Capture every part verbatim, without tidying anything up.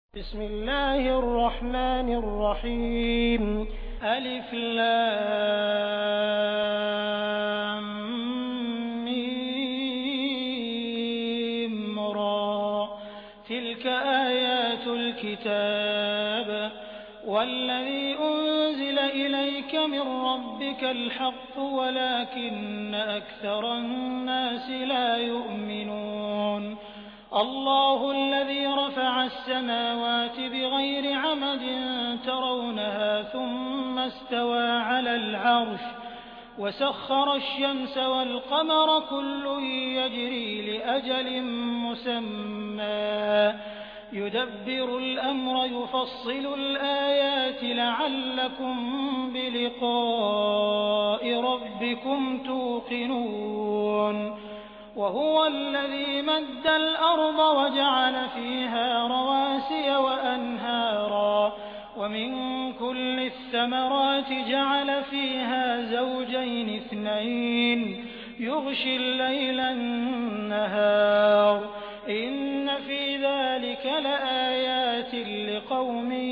बिस्मिल्लाहिर्रहमानिर्रहीम अलिफ लाम मीम रा तिल्क आयातुल किताब वल्लज़ी उन्ज़िल इलैक मिर रब्बिकल हक़्क़ु वलाकिन्न अक्सरन नासि ला युमिनून अल्लाहुल्लज़ी रफ़अस समावाति बिग़ैरि अमदिन तरौनहा सुम्मा इस्तवा अलल अर्श वसख़्ख़रश शम्स वल क़मर कुल्लुन यजरी लिअजलिन मुसम्मा युदब्बिरुल अम्र युफ़स्सिलुल आयाति लअल्लकुम बिलिक़ाइ रब्बिकुम तूक़िनून वहुवल्लज़ी मद्दल अर्ज़ वजअल फ़ीहा रवासिय वअन्हारा वमिन कुल्लि थमराति जअल फ़ीहा ज़ौजैन इस्नैन युग़शिल लैला अन्नहार इन्न फ़ी ज़ालिक लआयातिन लिक़ौमिन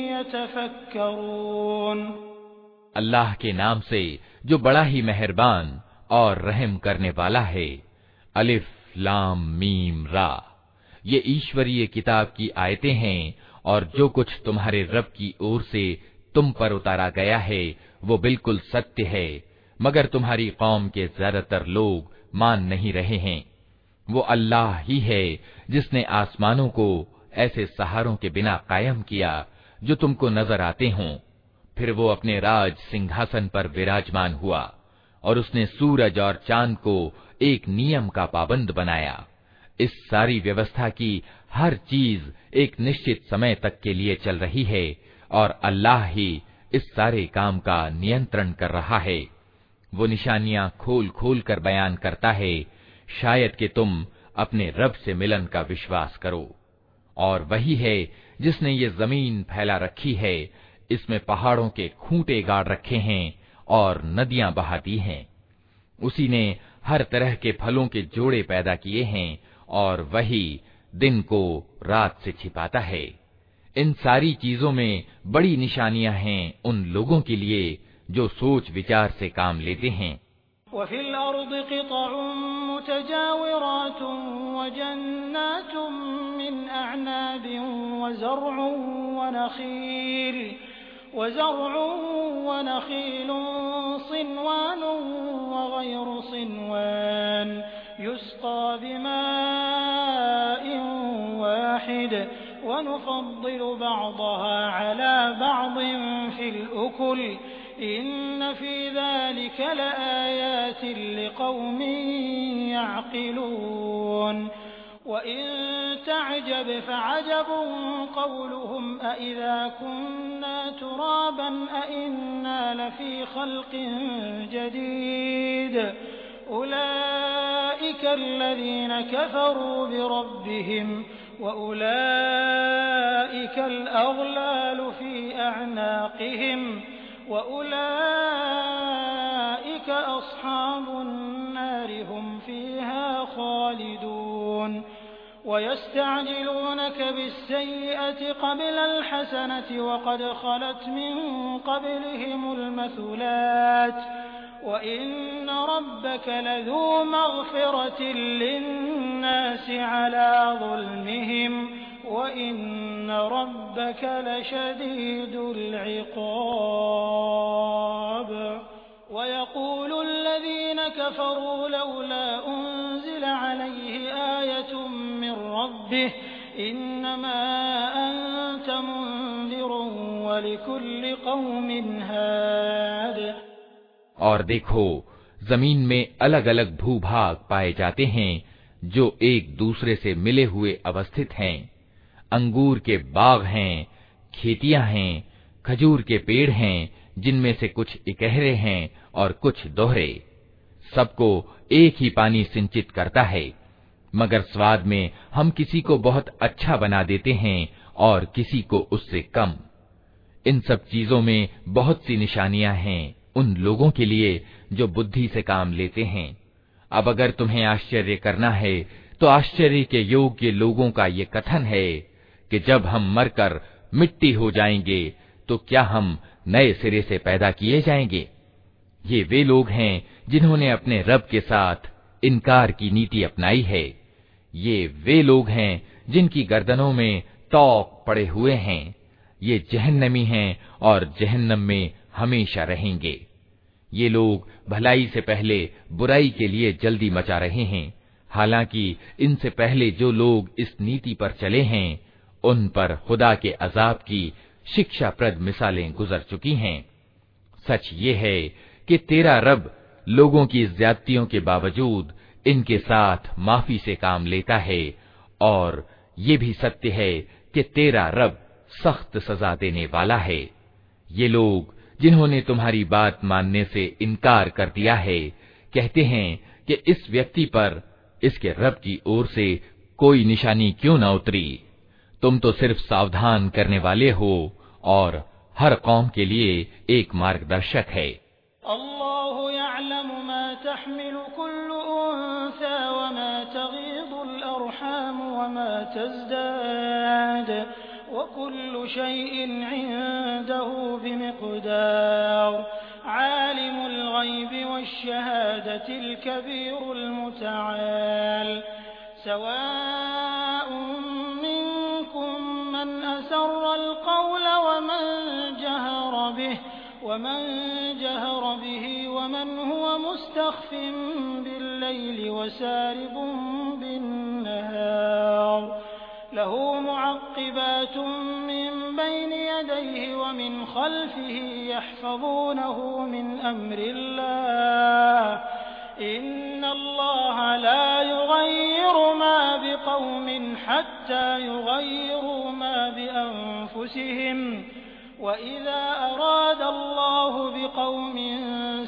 यतफ़क्करून। अल्लाह के नाम से जो बड़ा ही मेहरबान और रहम करने वाला है। अलिफ लाम मीम रा, ये ईश्वरीय किताब की आयतें हैं और जो कुछ तुम्हारे रब की ओर से तुम पर उतारा गया है वो बिल्कुल सत्य है, मगर तुम्हारी कौम के ज्यादातर लोग मान नहीं रहे हैं। वो अल्लाह ही है जिसने आसमानों को ऐसे सहारों के बिना कायम किया जो तुमको नजर आते हों। फिर वो अपने राज सिंहासन पर विराजमान हुआ और उसने सूरज और चांद को एक नियम का पाबंद बनाया। इस सारी व्यवस्था की हर चीज एक निश्चित समय तक के लिए चल रही है और अल्लाह ही इस सारे काम का नियंत्रण कर रहा है। वो निशानियां खोल खोल कर बयान करता है, शायद कि तुम अपने रब से मिलन का विश्वास करो। और वही है जिसने ये जमीन फैला रखी है, इसमें पहाड़ों के खूंटे गाड़ रखे हैं और नदियां बहाती हैं। उसी ने हर तरह के फलों के जोड़े पैदा किए हैं और वही दिन को रात से छिपाता है। इन सारी चीजों में बड़ी निशानियां हैं उन लोगों के लिए जो सोच विचार से काम लेते हैं। वफ़िल अर्ज़ि क़ितअुन मुतजाविरातुन वजन्नातुन मिन अअनाबिन वज़र्उन वनख़ील वज़र्उन वनख़ीलुन सिन्वानुन वग़ैरु सिन्वान युस्क़ा बिमाइन वाहिद वनुफ़द्दिलु बअदहा अला बअदिन फ़िल उकुल इन्न फ़ी ज़ालिक लआयातिन लिक़ौमिन यअक़िलून। वइन तअजब फअजबुन क़ौलुहुम अइज़ा कुन्ना तुराबन अइन्ना लफ़ी ख़ल्क़िन जदीद उलाइका अल्लज़ीना कफ़रू बिरब्बिहिम वउलाइका अलअग़लालु फ़ी अअनाक़िहिम वउलाइका अस्हाबुन नार हुम फ़ीहा ख़ालिदून। वयस्तअजिलूनक बिस्सय्यिअति क़ब्ल अलहसनति वक़द ख़लत मिन क़ब्लिहिमुल मथुलात वइन्न रब्बक लज़ू मग़फ़िरतिन लिन्नासि अला ज़ुल्मिहिम वइन्न रब्बक लशदीदुल इक़ाब। वयक़ूलु अल्लज़ीन कफ़रू लौला उन्ज़िल अलैहि आयतुन मिन रब्बिह इन्नमा अन्त मुन्ज़िरुन वलिकुल्लि क़ौमिन हाद। और देखो, जमीन में अलग अलग भूभाग पाए जाते हैं जो एक दूसरे से मिले हुए अवस्थित हैं। अंगूर के बाग हैं, खेतियां हैं, खजूर के पेड़ हैं जिनमें से कुछ इकहरे हैं और कुछ दोहरे। सबको एक ही पानी सिंचित करता है, मगर स्वाद में हम किसी को बहुत अच्छा बना देते हैं और किसी को उससे कम। इन सब चीजों में बहुत सी निशानियां हैं उन लोगों के लिए जो बुद्धि से काम लेते हैं। अब अगर तुम्हें आश्चर्य करना है तो आश्चर्य के योग्य लोगों का ये कथन है कि जब हम मरकर मिट्टी हो जाएंगे तो क्या हम नए सिरे से पैदा किए जाएंगे। ये वे लोग हैं जिन्होंने अपने रब के साथ इनकार की नीति अपनाई है। ये वे लोग हैं जिनकी गर्दनों में तौक पड़े हुए हैं। ये जहन्नमी हैं और जहन्नम में हमेशा रहेंगे। ये लोग भलाई से पहले बुराई के लिए जल्दी मचा रहे हैं, हालांकि इनसे पहले जो लोग इस नीति पर चले हैं उन पर खुदा के अजाब की शिक्षाप्रद मिसालें गुजर चुकी हैं। सच ये है कि तेरा रब लोगों की ज्यादतियों के बावजूद इनके साथ माफी से काम लेता है, और ये भी सत्य है कि तेरा रब सख्त सजा देने वाला है। ये लोग जिन्होंने तुम्हारी बात मानने से इनकार कर दिया है, कहते हैं कि इस व्यक्ति पर इसके रब की ओर से कोई निशानी क्यों न उतरी। तुम तो सिर्फ सावधान करने वाले हो और हर कौम के लिए एक मार्गदर्शक है। अल्लाहु यअलमु मा तहमिलु कुल्लु उन्सा व मा तगीदुल अरहाम व मा तज़दाद व कुल्लु शैइन इंदहु बिमिक़दार आलिमुल गैबि वश्शहादतिल कबीरुल मुतआल सवाउन मिनकुम मन असर्रल क़ौल व मन जहर बिहि वमन जहर बिही वमन हुवा मुस्तख्फिन बिल्लैलि वसारिबुन बिन्नहार लहू मुअक्क़िबातुन मिन बैनि यदैहि व मिन खल्फिही यहफ़ज़ूनहु मिन अम्रिल्लाह इन्नल्लाह ला युग़य्यिरु मा बिक़ौमिन हत्ता युग़य्यिरू मा बिअन्फुसिहिम वइज़ा अराद अल्लाहु बिक़ौमिन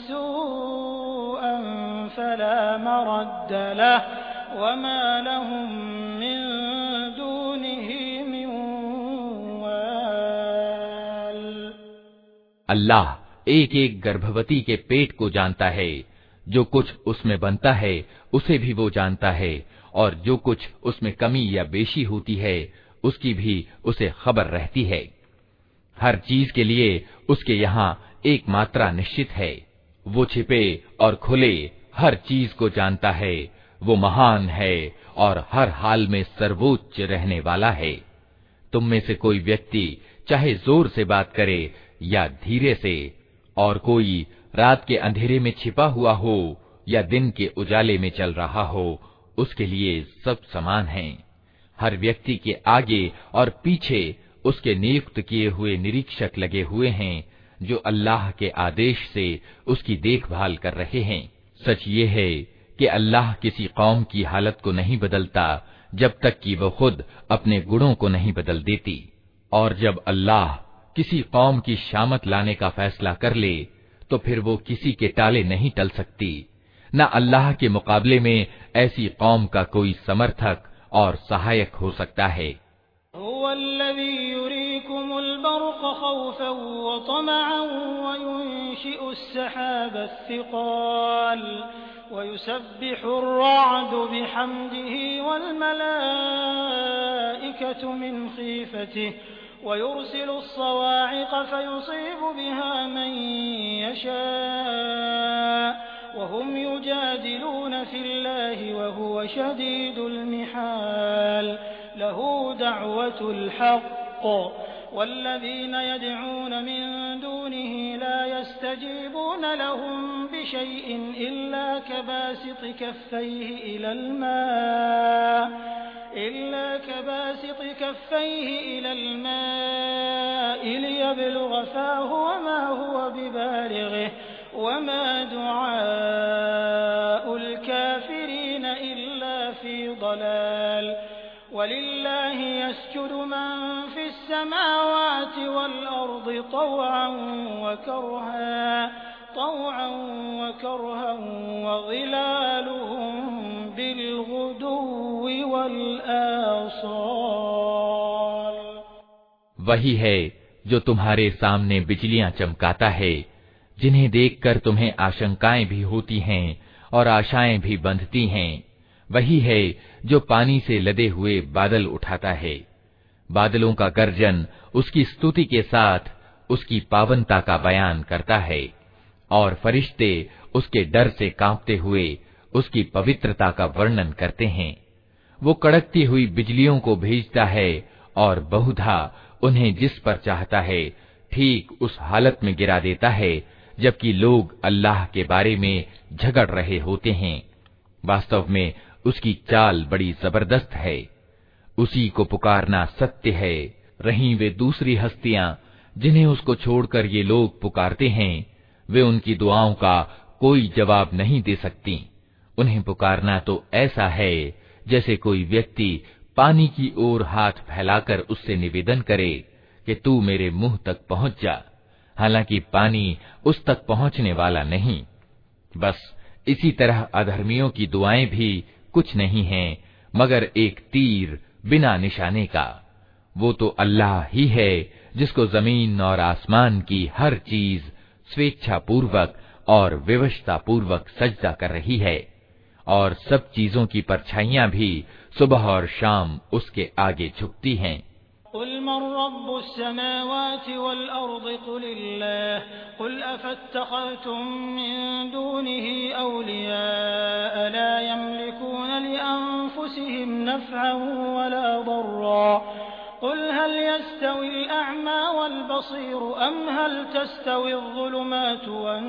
सूअन फला मरद्द लहु वमा लहुम मिन दूनिही मिन वाल। अल्लाह एक एक गर्भवती के पेट को जानता है, जो कुछ उसमें बनता है उसे भी वो जानता है, और जो कुछ उसमें कमी या बेशी होती है उसकी भी उसे खबर रहती है। हर चीज के लिए उसके यहाँ एक मात्रा निश्चित है। वो छिपे और खुले हर चीज को जानता है। वो महान है और हर हाल में सर्वोच्च रहने वाला है। तुम में से कोई व्यक्ति चाहे जोर से बात करे या धीरे से, और कोई रात के अंधेरे में छिपा हुआ हो या दिन के उजाले में चल रहा हो, उसके लिए सब समान हैं। हर व्यक्ति के आगे और पीछे उसके नियुक्त किए हुए निरीक्षक लगे हुए हैं, जो अल्लाह के आदेश से उसकी देखभाल कर रहे हैं। सच ये है कि अल्लाह किसी कौम की हालत को नहीं बदलता जब तक कि वो खुद अपने गुणों को नहीं बदल देती, और जब अल्लाह किसी कौम की शामत लाने का फैसला कर ले तो फिर वो किसी के टाले नहीं टल सकती। न अल्लाह के मुकाबले में ऐसी कौम का कोई समर्थक और सहायक हो सकता है। हुवल्लज़ी युरीकुमुल बर्क़ खौफ़न व तमअन व युनशिउस सहाबस सिक़ाल व युसब्बिहुर रअदु बिहम्दिही वल मलाइकतु मिन खीफ़तिही व युरसिलुस सवा'iक़ फयुसीबु बिहा मन यशा व हुम युजादिलून फिल्लाहि व हुव शदीदुल मिहाल लहू दअवतुल हक़्क़ वल्लज़ीन यदऊन मिन दूनिही ला यस्तजीबून लहुम बिशैइन इल्ला कबासिति कफ़्फ़ैहि इलल मा इल्ला कबासिति कफ़्फ़ैहि इलल मा'i लियब्लुग़ फ़ाहु वमा हुवा बिबालिग़िहि वमा दुआउल काफ़िरीन इल्ला फ़ी ضलाल वलिल्लाहि यस्जुदु मन फ़िस समावाति वल अर्दि तौअन व करहा तौअन व करहा व ज़िलालुहुम बिलग़ुदुव्वि वल आसाल। वही है जो तुम्हारे सामने बिजलियां चमकाता है, जिन्हें देखकर तुम्हें आशंकाएं भी होती हैं और आशाएं भी बंधती हैं। वही है जो पानी से लदे हुए बादल उठाता है, बादलों का गर्जन उसकी स्तुति के साथ उसकी पावनता का बयान करता है, और फरिश्ते उसके डर से कांपते हुए उसकी पवित्रता का वर्णन करते हैं। वो कड़कती हुई बिजलियों को भेजता है और बहुधा उन्हें जिस पर चाहता है ठीक उस हालत में गिरा देता है जबकि लोग अल्लाह के बारे में झगड़ रहे होते हैं। वास्तव में उसकी चाल बड़ी जबरदस्त है। उसी को पुकारना सत्य है। रहीं वे दूसरी हस्तियां जिन्हें उसको छोड़कर ये लोग पुकारते हैं, वे उनकी दुआओं का कोई जवाब नहीं दे सकती। उन्हें पुकारना तो ऐसा है जैसे कोई व्यक्ति पानी की ओर हाथ फैलाकर उससे निवेदन करे कि तू मेरे मुंह तक पहुंच जा, हालांकि पानी उस तक पहुंचने वाला नहीं। बस इसी तरह अधर्मियों की दुआएं भी कुछ नहीं हैं मगर एक तीर बिना निशाने का। वो तो अल्लाह ही है जिसको जमीन और आसमान की हर चीज स्वेच्छा पूर्वक और विवशता पूर्वक सजदा कर रही है, और सब चीजों की परछाइयां भी सुबह और शाम उसके आगे झुकती हैं। कुल मन रब्बुस समावाति वल अर्दि कुलिल्लाह कुल अफत्तखज़्तुम मिन दूनिही औलिया ला यमलिकून लिअन्फुसिहिम नफ़अन वला दर्रा कुल हल यस्तविल अअमा वल बसीर अम हल तस्तविल ज़ुलुमातु वन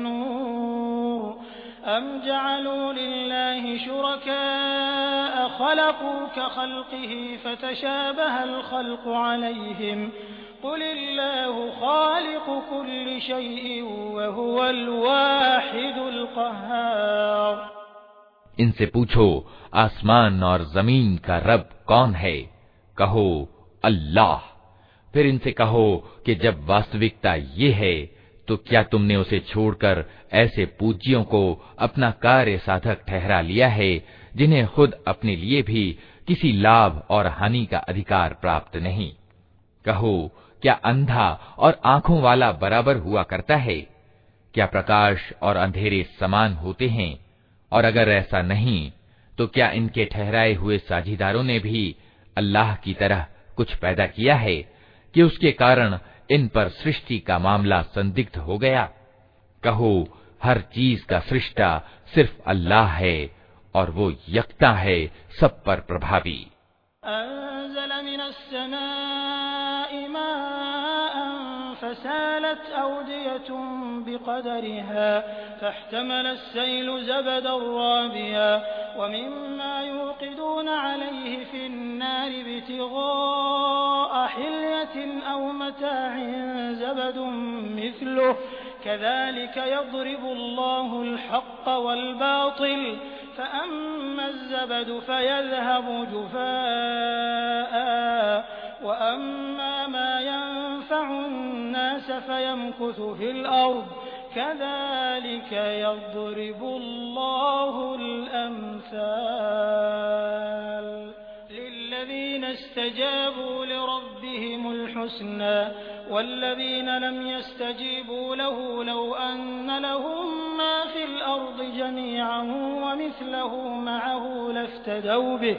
नूर अम जअलू लिल्लाहि शुरकाअ खलक़ू कख़ल्क़िही फतशाबहल ख़ल्क़ु अलैहिम कुलिल्लाहु ख़ालिक़ु कुल्लि शैइन वहुवल वाहिदुल क़ह्हार। इनसे पूछो आसमान और जमीन का रब कौन है? कहो अल्लाह। फिर इनसे कहो कि जब वास्तविकता ये है तो क्या तुमने उसे छोड़कर ऐसे पूज्यों को अपना कार्य साधक ठहरा लिया है जिन्हें खुद अपने लिए भी किसी लाभ और हानि का अधिकार प्राप्त नहीं? कहो क्या अंधा और आंखों वाला बराबर हुआ करता है? क्या प्रकाश और अंधेरे समान होते हैं? और अगर ऐसा नहीं तो क्या इनके ठहराए हुए साझीदारों ने भी अल्लाह की तरह कुछ पैदा किया है कि उसके कारण इन पर सृष्टि का मामला संदिग्ध हो गया? कहो हर चीज का सृष्टा सिर्फ अल्लाह है और वो यकता है सब पर प्रभावी। अंज़ल मिनस समाई माअन फसालत अवदियतुन बिक़दरिहा फहतमलस सैलु ज़बदन राबिया वमिम्मा युक़िदून अलैहि फिन्नारि इब्तिग़ाअ हिल्यतिन औ मताअन ज़बदुन मिस्लुहु कज़ालिक यضरिबुल्लाहुल हक़्क़ वल बातिल फ़अम्मा الزبد فيذهب جفاء وأما ما ينفع الناس فيمكث في الأرض كذلك يضرب الله الأمثال للذين استجابوا لربهم الحسنى والذين لم يستجيبوا له لو أن لهم ما في الأرض جميعا ومثله معه لافتدوا به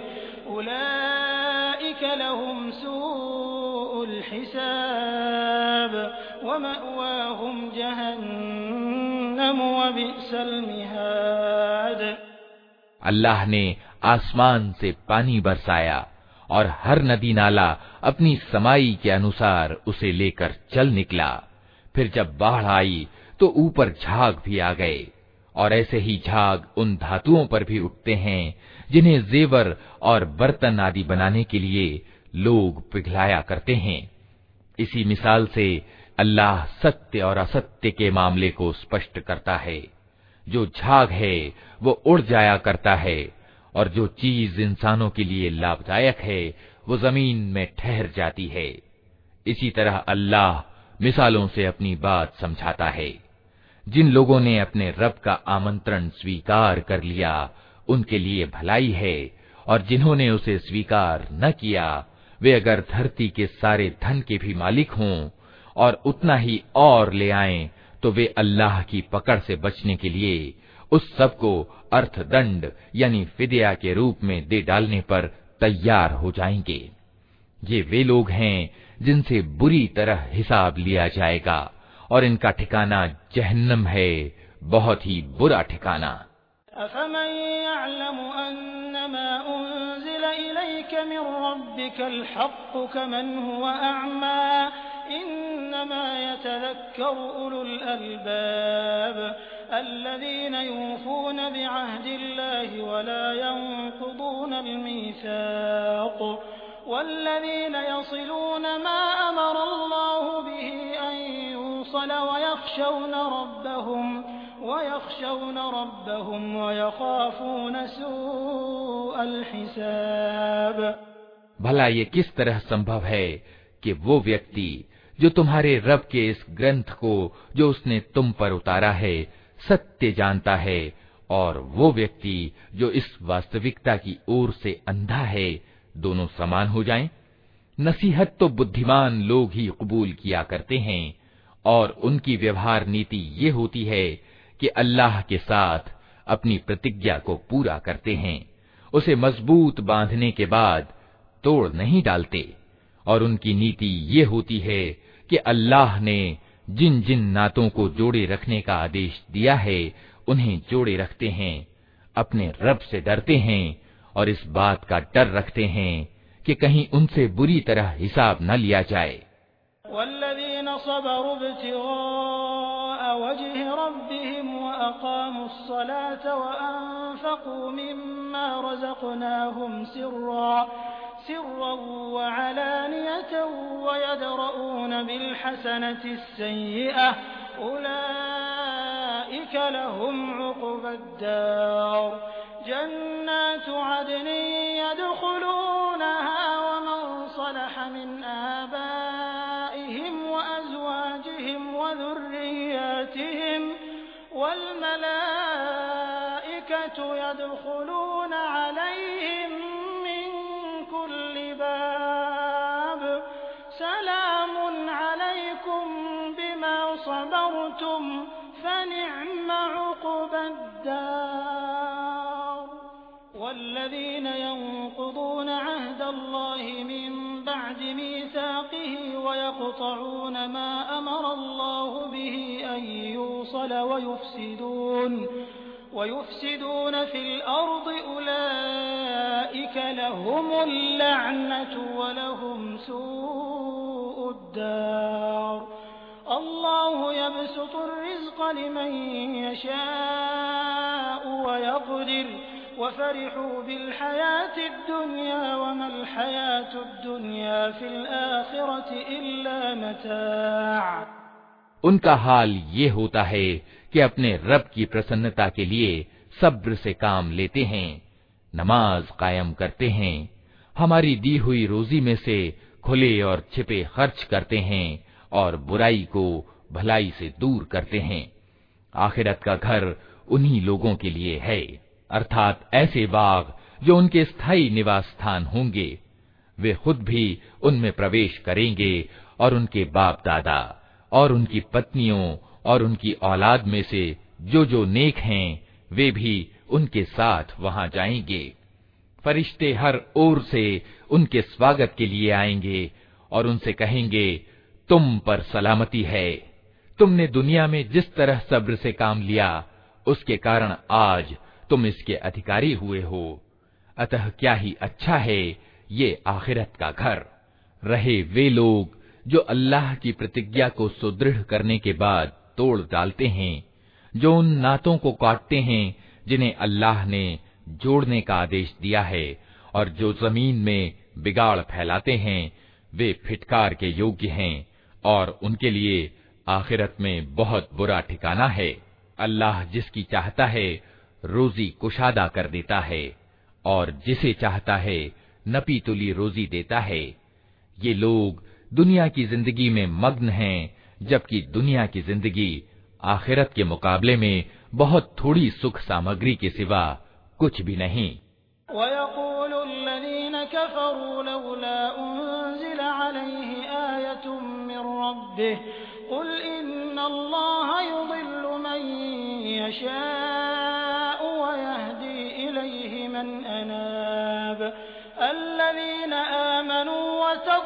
أولئك لهم سوء الحساب ومأواهم جهنم وبئس المهاد। अल्लाह ने आसमान से पानी बरसाया और हर नदी नाला अपनी समाई के अनुसार उसे लेकर चल निकला। फिर जब बाढ़ आई तो ऊपर झाग भी आ गए, और ऐसे ही झाग उन धातुओं पर भी उठते हैं जिन्हें जेवर और बर्तन आदि बनाने के लिए लोग पिघलाया करते हैं। इसी मिसाल से अल्लाह सत्य और असत्य के मामले को स्पष्ट करता है। जो झाग है वो उड़ जाया करता है, और जो चीज इंसानों के लिए लाभदायक है वो जमीन में ठहर जाती है। इसी तरह अल्लाह मिसालों से अपनी बात समझाता है। जिन लोगों ने अपने रब का आमंत्रण स्वीकार कर लिया उनके लिए भलाई है, और जिन्होंने उसे स्वीकार न किया वे अगर धरती के सारे धन के भी मालिक हों और उतना ही और ले आएं तो वे अल्लाह की पकड़ से बचने के लिए उस सब को अर्थदंड यानी फिदिया के रूप में दे डालने पर तैयार हो जाएंगे। ये वे लोग हैं जिनसे बुरी तरह हिसाब लिया जाएगा और इनका ठिकाना जहन्नम है, बहुत ही बुरा ठिकाना। अफमन यअलमु अन्नमा उन्ज़िल इलैक मिन रब्बिकल हक़्क़ु कमन हुवा अअमा इन्नमा यतज़क्करु उलुल अलबाब अल्लज़ीना यूफ़ूना बिअहदिल्लाहि वला यंक़ुदूनल मीसाक़ वल्लज़ीना यसिलूना मा अमरल्लाहु बिही अन यूसल वयख़शौना रब्बहुम वयख़शौना रब्बहुम वयख़ाफ़ूना सूअल हिसाब। भला ये किस तरह संभव है कि वो व्यक्ति जो तुम्हारे रब के इस ग्रंथ को जो उसने तुम पर उतारा है सत्य जानता है, और वो व्यक्ति जो इस वास्तविकता की ओर से अंधा है, दोनों समान हो जाएं? नसीहत तो बुद्धिमान लोग ही कबूल किया करते हैं, और उनकी व्यवहार नीति ये होती है कि अल्लाह के साथ अपनी प्रतिज्ञा को पूरा करते हैं, उसे मजबूत बांधने के बाद तोड़ नहीं डालते। और उनकी नीति ये होती है कि अल्लाह ने जिन जिन नातों को जोड़े रखने का आदेश दिया है उन्हें जोड़े रखते हैं, अपने रब से डरते हैं और इस बात का डर रखते हैं कि कहीं उनसे बुरी तरह हिसाब न लिया जाए। वल्लज़ीना सबरू इब्तिग़ाअ वजहि रब्बिहिम व अक़ामुस्सलात व अनफ़क़ू मिम्मा रज़क़नाहुम सिर्रा सिर्रन व अलानियतन व यदरऊन बिलहसनति अस्सय्यिअह उलाइक लहुम उक़बद्दार जन्नातु अदनिन यदख़ुलूनहा व मन सलह मिन आबाइहिम व अज़वाजिहिम व ذُرِّيَّاتِहिम वल मलाइकतु यदख़ुलून अलैहिम मिन कुल्लि बाब सलामुन अलैकुम बिमा सबरतुम फनिअम उक़बद्दार। वल्लज़ीना यंक़ुदूना अहदल्लाहि मिन बअदि मीसाक़िहि व यक़तऊना मा अमरल्लाहु बिहि अन यूसल वयुफ़सिदून वयुफ़सिदून फिल अर्दि उलाइक लहुमुल लअनतु व लहुम सूउद दार। अल्लाहु यबसुतुर रिज़्क़ लिमन यशाअ व यक़दिर वफ़रिहू बिलहयातिद दुनिया वमल हयातुद दुनिया फिल आखिरति इल्ला मताअ। उनका हाल ये होता है कि अपने रब की प्रसन्नता के लिए सब्र से काम लेते हैं, नमाज कायम करते हैं, हमारी दी हुई रोजी में से खुले और छिपे खर्च करते हैं और बुराई को भलाई से दूर करते हैं। आखिरत का घर उन्हीं लोगों के लिए है, अर्थात ऐसे बाग जो उनके स्थायी निवास स्थान होंगे। वे खुद भी उनमें प्रवेश करेंगे और उनके बाप दादा और उनकी पत्नियों और उनकी औलाद में से जो जो नेक हैं वे भी उनके साथ वहां जाएंगे। फरिश्ते हर ओर से उनके स्वागत के लिए आएंगे और उनसे कहेंगे, तुम पर सलामती है, तुमने दुनिया में जिस तरह सब्र से काम लिया उसके कारण आज तुम इसके अधिकारी हुए हो। अतः क्या ही अच्छा है ये आखिरत का घर। रहे वे लोग जो अल्लाह की प्रतिज्ञा को सुदृढ़ करने के बाद तोड़ डालते हैं, जो उन नातों को काटते हैं जिन्हें अल्लाह ने जोड़ने का आदेश दिया है, और जो जमीन में बिगाड़ फैलाते हैं, वे फिटकार के योग्य हैं और उनके लिए आखिरत में बहुत बुरा ठिकाना है। अल्लाह जिसकी चाहता है रोजी कुशादा कर देता है और जिसे चाहता है नपी तुली रोजी देता है। ये लोग दुनिया की जिंदगी में मग्न हैं, जबकि दुनिया की जिंदगी आखिरत के मुकाबले में बहुत थोड़ी सुख सामग्री के सिवा कुछ भी नहीं। वयक़ूलुल्लज़ीना कफ़रू लौला उन्ज़िला अलैहि आयतुम मिन रब्बिह क़ुल इन्नल्लाहा युज़िल्लु मन यशाअ व यहदी इलैहि मन अनाब अल्लज़ीना आमनू व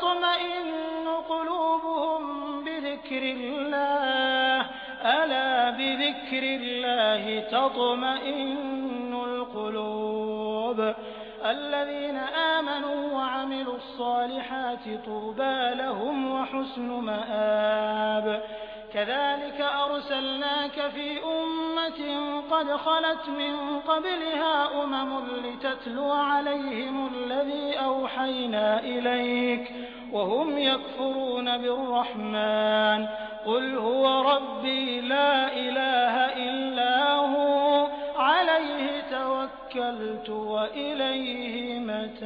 بذكر الله ألا بذكر الله تطمئن القلوب الذين آمنوا وعملوا الصالحات طوبى لهم وحسن مآب كذلك أرسلناك في أمة قد خلت من قبلها أمم لتتلو عليهم الذي أوحينا إليك وهم يكفرون بالرحمن قل هو ربي لا إله إلا هو عليه توكلت وإليه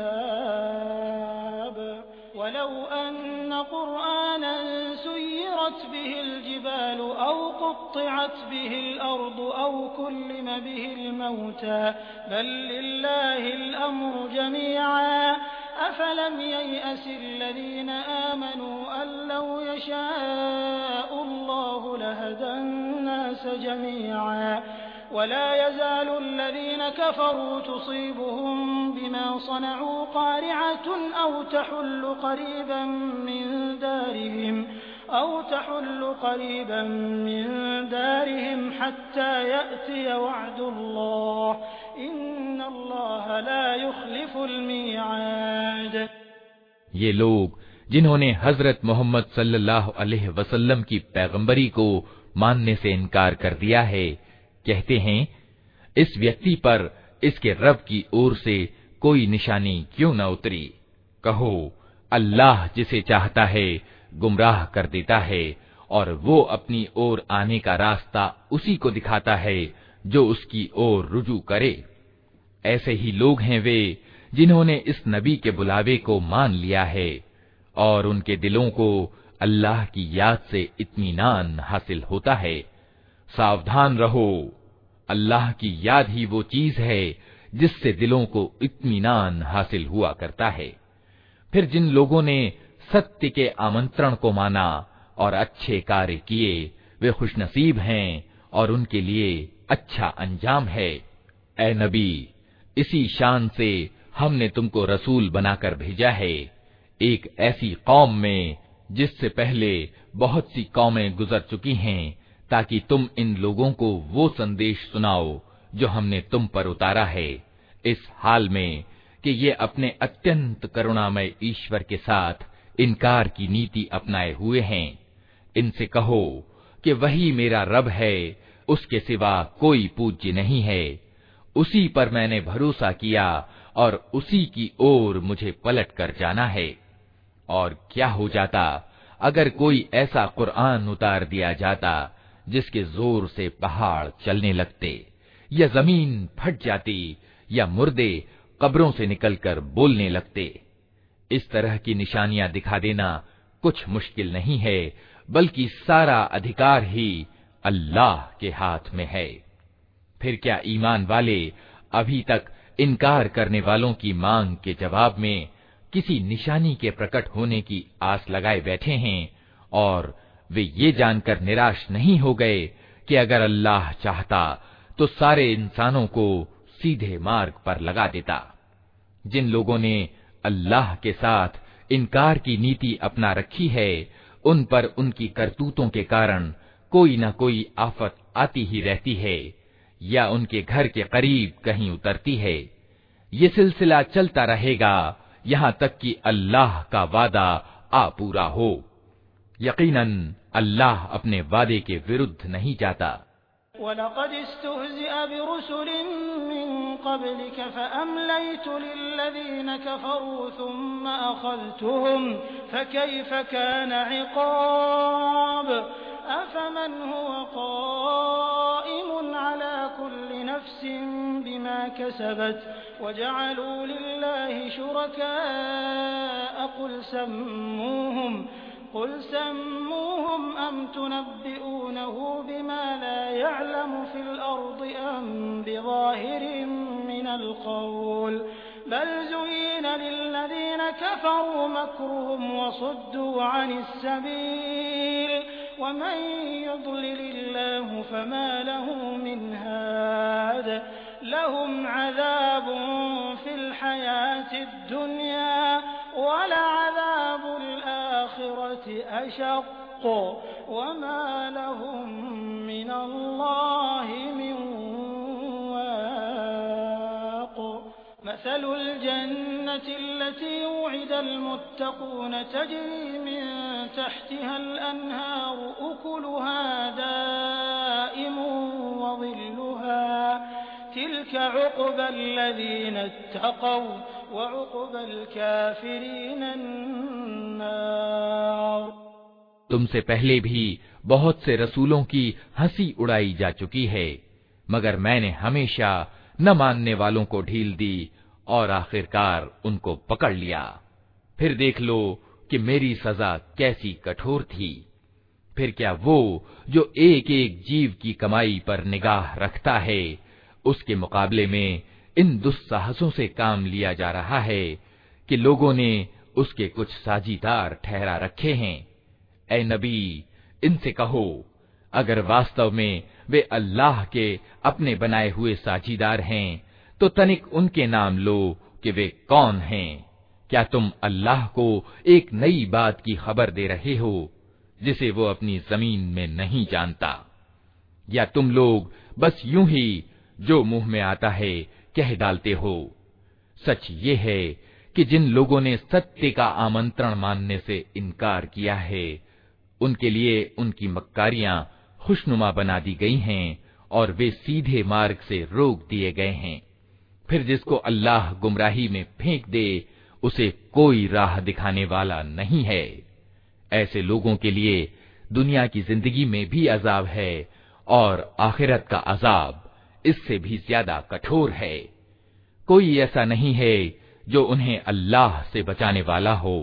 متاب ولو أن قرآنا سيرت به الجبال أو قطعت به الأرض أو كلم به الموتى بل لله الأمر جميعا أفلم ييأس الذين آمنوا أن لو يشاء الله لهدى الناس جميعا ولا يزال الذين كفروا تصيبهم بما صنعوا قارعة أو تحل قريبا من دارهم أو تحل قريبا من دارهم حتى يأتي وعد الله إن الله لا يخلف الميعاد। ये लोग जिन्होंने हजरत मोहम्मद सल्लल्लाहु अलैहि वसल्लम की पैगंबरी को मानने से इनकार कर दिया है, कहते हैं इस व्यक्ति पर इसके रब की ओर से कोई निशानी क्यों न उतरी। कहो अल्लाह जिसे चाहता है गुमराह कर देता है और वो अपनी ओर आने का रास्ता उसी को दिखाता है जो उसकी ओर रुजू करे। ऐसे ही लोग हैं वे जिन्होंने इस नबी के बुलावे को मान लिया है और उनके दिलों को अल्लाह की याद से इत्मीनान हासिल होता है। सावधान रहो, अल्लाह की याद ही वो चीज है जिससे दिलों को इत्मीनान हासिल हुआ करता है। फिर जिन लोगों ने सत्य के आमंत्रण को माना और अच्छे कार्य किए वे खुशनसीब हैं और उनके लिए अच्छा अंजाम है। ए नबी, इसी शान से हमने तुमको रसूल बनाकर भेजा है, एक ऐसी कौम में जिससे पहले बहुत सी कौमें गुजर चुकी हैं, ताकि तुम इन लोगों को वो संदेश सुनाओ जो हमने तुम पर उतारा है, इस हाल में कि ये अपने अत्यंत करुणामय ईश्वर के साथ इनकार की नीति अपनाए हुए हैं। इनसे कहो कि वही मेरा रब है, उसके सिवा कोई पूज्य नहीं है, उसी पर मैंने भरोसा किया और उसी की ओर मुझे पलट कर जाना है। और क्या हो जाता अगर कोई ऐसा कुरान उतार दिया जाता जिसके जोर से पहाड़ चलने लगते या जमीन फट जाती या मुर्दे कब्रों से निकलकर बोलने लगते। इस तरह की निशानियां दिखा देना कुछ मुश्किल नहीं है, बल्कि सारा अधिकार ही अल्लाह के हाथ में है। फिर क्या ईमान वाले अभी तक इनकार करने वालों की मांग के जवाब में किसी निशानी के प्रकट होने की आस लगाए बैठे हैं और वे ये जानकर निराश नहीं हो गए कि अगर अल्लाह चाहता तो सारे इंसानों को सीधे मार्ग पर लगा देता। जिन लोगों ने अल्लाह के साथ इनकार की नीति अपना रखी है, उन पर उनकी करतूतों के कारण कोई न कोई आफत आती ही रहती है या उनके घर के करीब कहीं उतरती है। ये सिलसिला चलता रहेगा यहाँ तक कि अल्लाह का वादा आ पूरा हो। यकीनन अल्लाह अपने वादे के विरुद्ध नहीं जाता। वलक़द इस्तुहज़िअ बिरुसुलिन मिन क़ब्लिक फ़अमलयतु लिल्लज़ीन कफ़रू थुम्म अख़ज़्तुहुम फ़कैफ़ कान इक़ाब अफ़मन हुव क़ाइमुन अला कुल्लि नफ़्सिन बिमा कसबत वजअलू लिल्लाहि शुरकाअ क़ुल सम्मूहुम قل سموهم أم تنبئونه بما لا يعلم في الأرض أم بظاهر من القول بل زين للذين كفروا مكرهم وصدوا عن السبيل ومن يضلل الله فما له من هاد لهم عذاب في الحياة الدنيا ولعذاب الآخرة अशक़्क़ वमा लहुम मिनल्लाहि मिन वाक़ मसलुल जन्नति अल्लती वुइदल मुत्तक़ून तजरी मिन तहतिहल अन्हारु उकुलुहा दाइमुन व ज़िल्लुहा तिल्क उक़बल लज़ीना इत्तक़व व उक़बल काफ़िरीन अन्नार। तुमसे पहले भी बहुत से रसूलों की हंसी उड़ाई जा चुकी है, मगर मैंने हमेशा न मानने वालों को ढील दी और आखिरकार उनको पकड़ लिया। फिर देख लो कि मेरी सजा कैसी कठोर थी। फिर क्या वो जो एक एक जीव की कमाई पर निगाह रखता है, उसके मुकाबले में इन दुस्साहसों से काम लिया जा रहा है कि लोगों ने उसके कुछ साझीदार ठहरा रखे हैं। ऐ नबी, इनसे कहो, अगर वास्तव में वे अल्लाह के अपने बनाए हुए साझीदार हैं, तो तनिक उनके नाम लो कि वे कौन हैं। क्या तुम अल्लाह को एक नई बात की खबर दे रहे हो जिसे वो अपनी जमीन में नहीं जानता? या तुम लोग बस यूं ही जो मुंह में आता है कह डालते हो? सच ये है कि जिन लोगों ने सत्य का आमंत्रण मानने से इनकार किया है, उनके लिए उनकी मक्कारियां खुशनुमा बना दी गई हैं और वे सीधे मार्ग से रोक दिए गए हैं। फिर जिसको अल्लाह गुमराही में फेंक दे, उसे कोई राह दिखाने वाला नहीं है। ऐसे लोगों के लिए दुनिया की जिंदगी में भी अजाब है और आखिरत का अजाब इससे भी ज्यादा कठोर है। कोई ऐसा नहीं है जो उन्हें अल्लाह से बचाने वाला हो।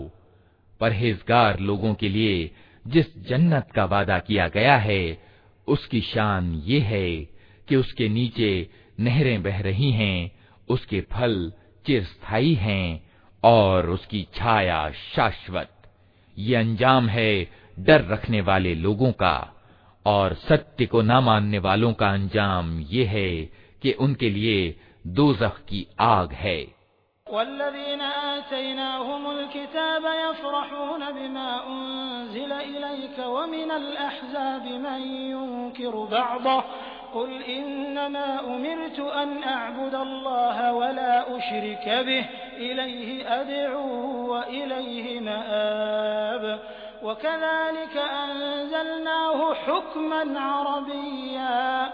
परहेजगार लोगों के लिए जिस जन्नत का वादा किया गया है, उसकी शान ये है कि उसके नीचे नहरें बह रही हैं, उसके फल चिरस्थायी हैं और उसकी छाया शाश्वत। ये अंजाम है डर रखने वाले लोगों का, और सत्य को न मानने वालों का अंजाम ये है कि उनके लिए दोज़ख की आग है। वल्लज़ीना आतैनाहुमुल किताब यफ़रहून बिमा उन्ज़िल इलैक व मिनल अहज़ाबि मन युनकिरु बअदह क़ुल इन्नमा उमिरतु अन अअबुदल्लाह व ला उश्रिक बिहि इलैहि अद'ू व इलैहि मआब वकज़ालिक अंज़लनाहु हुक्मन अरबिय्या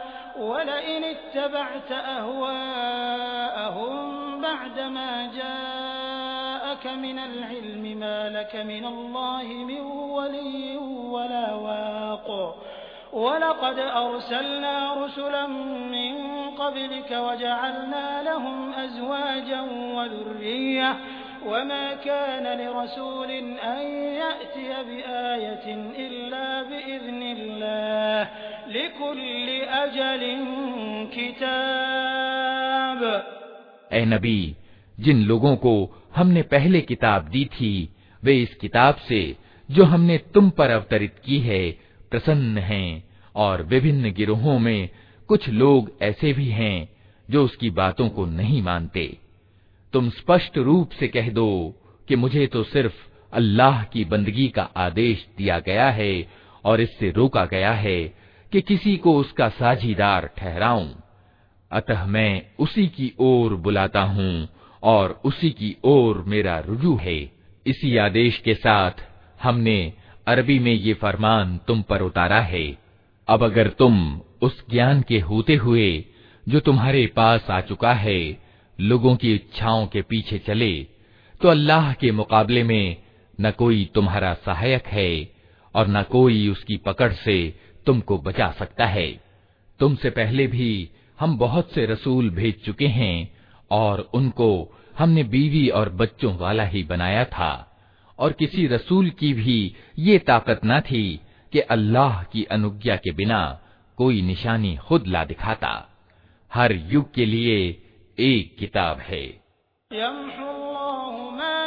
वलइन इत्तबअत अहवाअहुम बअदमा जाअक मिनल इल्मि मा लक मिनल्लाहि मिन वलिय्यिन वला वाक़ वलक़द अर्सलना रुसुलन मिन क़ब्लिक वजअलना लहुम अज़वाजन वज़ुर्रिय्यah वमा कान लिरसूलिन अन यअतिय बिआयतिन इल्ला बिइज़्निल्लाह लिकुल्लि अजलिन किताब। ऐ नबी, जिन लोगों को हमने पहले किताब दी थी, वे इस किताब से जो हमने तुम पर अवतरित की है प्रसन्न हैं, और विभिन्न गिरोहों में कुछ लोग ऐसे भी हैं जो उसकी बातों को नहीं मानते। तुम स्पष्ट रूप से कह दो कि मुझे तो सिर्फ अल्लाह की बंदगी का आदेश दिया गया है और इससे रोका गया है कि किसी को उसका साझीदार ठहराऊं। अतः मैं उसी की ओर बुलाता हूँ और उसी की ओर मेरा रुजू है। इसी आदेश के साथ हमने अरबी में ये फरमान तुम पर उतारा है। अब अगर तुम उस ज्ञान के होते हुए जो तुम्हारे पास आ चुका है लोगों की इच्छाओं के पीछे चले, तो अल्लाह के मुकाबले में न कोई तुम्हारा सहायक है और न कोई उसकी पकड़ से तुमको बचा सकता है। तुमसे पहले भी हम बहुत से रसूल भेज चुके हैं और उनको हमने बीवी और बच्चों वाला ही बनाया था, और किसी रसूल की भी ये ताकत न थी कि अल्लाह की अनुज्ञा के बिना कोई निशानी खुद ला दिखाता। हर युग के लिए एक किताब है। यम्हुल्लाहु मा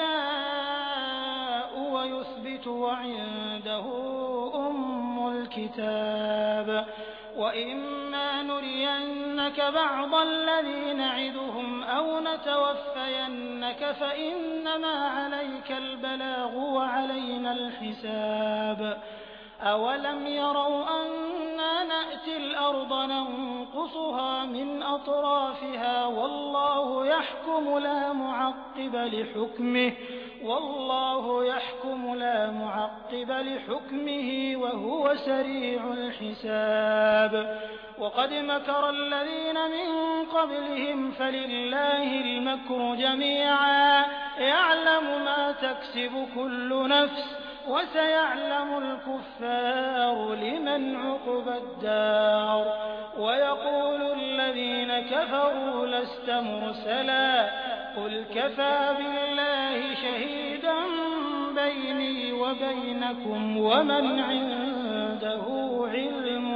यशाअ व युस्बितु व इंदहु उम्मुल किताब वइम्मा नुरियन्नक बअदल्लज़ी नइदुहुम औ नतवफ़्फ़यन्नक फ़इन्नमा अलैकल बलागु व अलैनल हिसाब अवलम यरौ अन्ना नअतिल अर्द नंक़ुसुहा मिन अतराफ़िहा वल्लाहु यहकुमु ला मुअक़्क़िब लिहुक्मिहि वल्लाहु यहकुमु ला मुअक़्क़िब लिहुक्मिहि व हुव सरीउल हिसाब वक़द मकरा अल्लज़ीन मिन क़ब्लिहिम फलिल्लाहिल मक्रु जमीअन यअलमु मा तक्सिबु कुल्लु नफ्स वसयअलमु الكفار لمن عقبى الدار ويقول الذين كفروا لست مرسلا قل كفى بالله شهيدا بيني وبينكم ومن عنده علم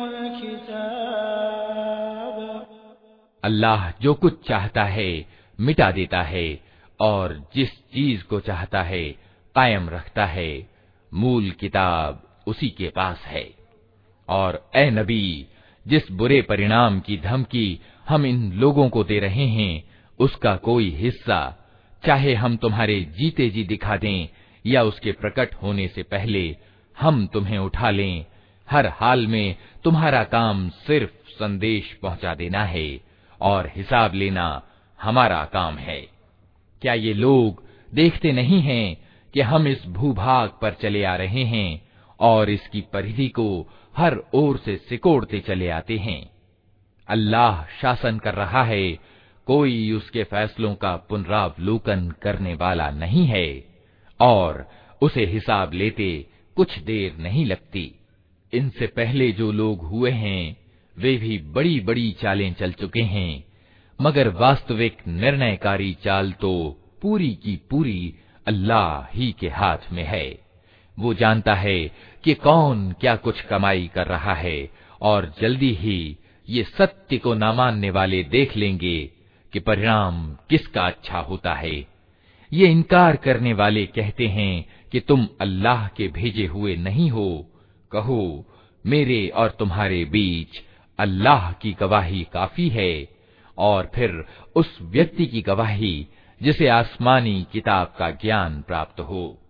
الكتاب। अल्लाह जो कुछ चाहता है मिटा देता है और जिस चीज को चाहता है कायम रखता है, मूल किताब उसी के पास है। और ए नबी, जिस बुरे परिणाम की धमकी हम इन लोगों को दे रहे हैं उसका कोई हिस्सा चाहे हम तुम्हारे जीते जी दिखा दें या उसके प्रकट होने से पहले हम तुम्हें उठा लें, हर हाल में तुम्हारा काम सिर्फ संदेश पहुंचा देना है और हिसाब लेना हमारा काम है। क्या ये लोग देखते नहीं हैं कि हम इस भूभाग पर चले आ रहे हैं और इसकी परिधि को हर ओर से सिकोड़ते चले आते हैं। अल्लाह शासन कर रहा है, कोई उसके फैसलों का पुनरावलोकन करने वाला नहीं है और उसे हिसाब लेते कुछ देर नहीं लगती। इनसे पहले जो लोग हुए हैं वे भी बड़ी बड़ी चालें चल चुके हैं, मगर वास्तविक निर्णयकारी चाल तो पूरी की पूरी अल्लाह ही के हाथ में है। वो जानता है कि कौन क्या कुछ कमाई कर रहा है और जल्दी ही ये सत्य को न मानने वाले देख लेंगे कि परिणाम किसका अच्छा होता है। ये इनकार करने वाले कहते हैं कि तुम अल्लाह के भेजे हुए नहीं हो। कहो, मेरे और तुम्हारे बीच अल्लाह की गवाही काफी है और फिर उस व्यक्ति की गवाही जिसे आसमानी किताब का ज्ञान प्राप्त हो।